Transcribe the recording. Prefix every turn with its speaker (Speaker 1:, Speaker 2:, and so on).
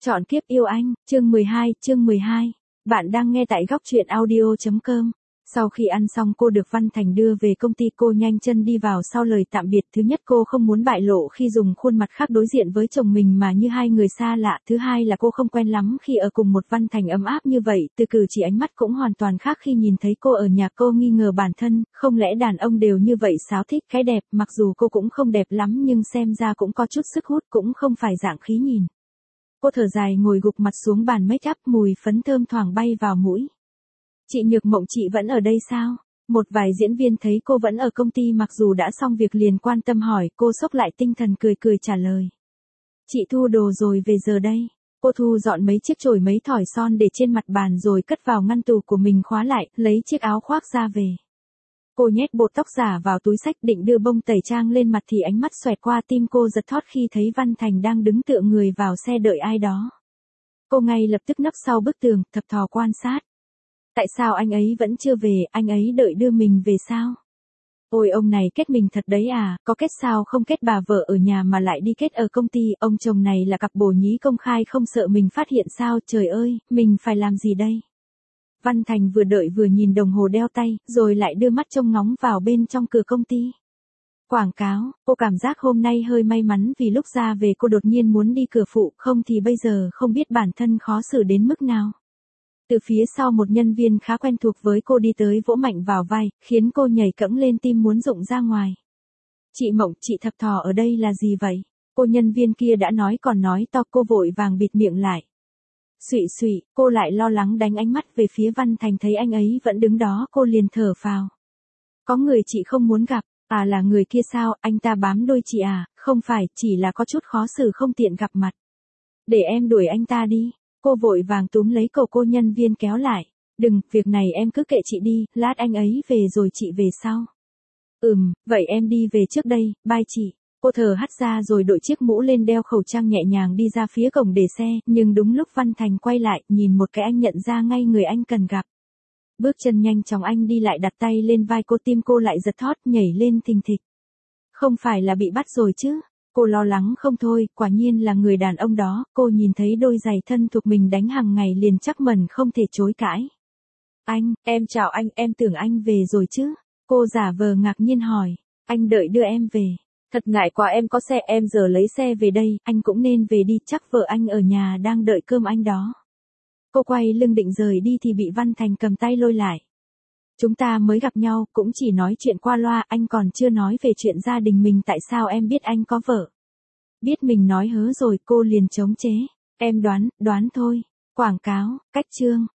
Speaker 1: Chọn kiếp yêu anh, chương 12. Bạn đang nghe tại góc truyện audio.com. Sau khi ăn xong cô được Văn Thành đưa về công ty, cô nhanh chân đi vào sau lời tạm biệt. Thứ nhất, cô không muốn bại lộ khi dùng khuôn mặt khác đối diện với chồng mình mà như hai người xa lạ. Thứ hai là cô không quen lắm khi ở cùng một Văn Thành ấm áp như vậy. Từ cử chỉ ánh mắt cũng hoàn toàn khác khi nhìn thấy cô ở nhà. Cô nghi ngờ bản thân, không lẽ đàn ông đều như vậy sao, thích cái đẹp. Mặc dù cô cũng không đẹp lắm nhưng xem ra cũng có chút sức hút, cũng không phải dạng khí nhìn. Cô thở dài ngồi gục mặt xuống bàn make up, mùi phấn thơm thoảng bay vào mũi. Chị Nhược Mộng, chị vẫn ở đây sao? Một vài diễn viên thấy cô vẫn ở công ty mặc dù đã xong việc liền quan tâm hỏi. Cô xốc lại tinh thần cười trả lời. Chị thu đồ rồi về giờ đây. Cô thu dọn mấy chiếc chổi mấy thỏi son để trên mặt bàn rồi cất vào ngăn tủ của mình khóa lại, lấy chiếc áo khoác ra về. Cô nhét bột tóc giả vào túi xách định đưa bông tẩy trang lên mặt thì ánh mắt xoẹt qua, tim cô giật thót khi thấy Văn Thành đang đứng tựa người vào xe đợi ai đó. Cô ngay lập tức nấp sau bức tường, thập thò quan sát. Tại sao anh ấy vẫn chưa về, anh ấy đợi đưa mình về sao? Ôi ông này kết mình thật đấy à, có kết sao không kết, bà vợ ở nhà mà lại đi kết ở công ty, ông chồng này là cặp bồ nhí công khai không sợ mình phát hiện sao, trời ơi, mình phải làm gì đây? Văn Thành vừa đợi vừa nhìn đồng hồ đeo tay, rồi lại đưa mắt trông ngóng vào bên trong cửa công ty. Quảng cáo, cô cảm giác hôm nay hơi may mắn vì lúc ra về cô đột nhiên muốn đi cửa phụ, không thì bây giờ không biết bản thân khó xử đến mức nào. Từ phía sau một nhân viên khá quen thuộc với cô đi tới vỗ mạnh vào vai, khiến cô nhảy cẫng lên, tim muốn rụng ra ngoài. Chị Mộng, chị thập thò ở đây là gì vậy? Cô nhân viên kia đã nói còn nói to, cô vội vàng bịt miệng lại. Xụy, cô lại lo lắng đánh ánh mắt về phía Văn Thành, thấy anh ấy vẫn đứng đó cô liền thở phào. Có người chị không muốn gặp, à là người kia sao, anh ta bám đuôi chị à? Không phải, chỉ là có chút khó xử không tiện gặp mặt. Để em đuổi anh ta đi. Cô vội vàng túm lấy cổ cô nhân viên kéo lại. Đừng, việc này em cứ kệ chị đi, lát anh ấy về rồi chị về sau. Vậy em đi về trước đây, bye chị. Cô thở hắt ra rồi đội chiếc mũ lên, đeo khẩu trang, nhẹ nhàng đi ra phía cổng để xe, nhưng đúng lúc Văn Thành quay lại, nhìn một cái anh nhận ra ngay người anh cần gặp. Bước chân nhanh chóng anh đi lại, đặt tay lên vai cô, tim cô lại giật thót, nhảy lên thình thịch. Không phải là bị bắt rồi chứ? Cô lo lắng không thôi, quả nhiên là người đàn ông đó, cô nhìn thấy đôi giày thân thuộc mình đánh hàng ngày liền chắc mẩn không thể chối cãi. Anh, em chào anh, em tưởng anh về rồi chứ? Cô giả vờ ngạc nhiên hỏi, anh đợi đưa em về. Thật ngại quá, em có xe, em giờ lấy xe về đây, anh cũng nên về đi, chắc vợ anh ở nhà đang đợi cơm anh đó. Cô quay lưng định rời đi thì bị Văn Thành cầm tay lôi lại. Chúng ta mới gặp nhau, cũng chỉ nói chuyện qua loa, anh còn chưa nói về chuyện gia đình mình, tại sao em biết anh có vợ? Biết mình nói hớ rồi, cô liền chống chế. Em đoán thôi. Quảng cáo, cách chương.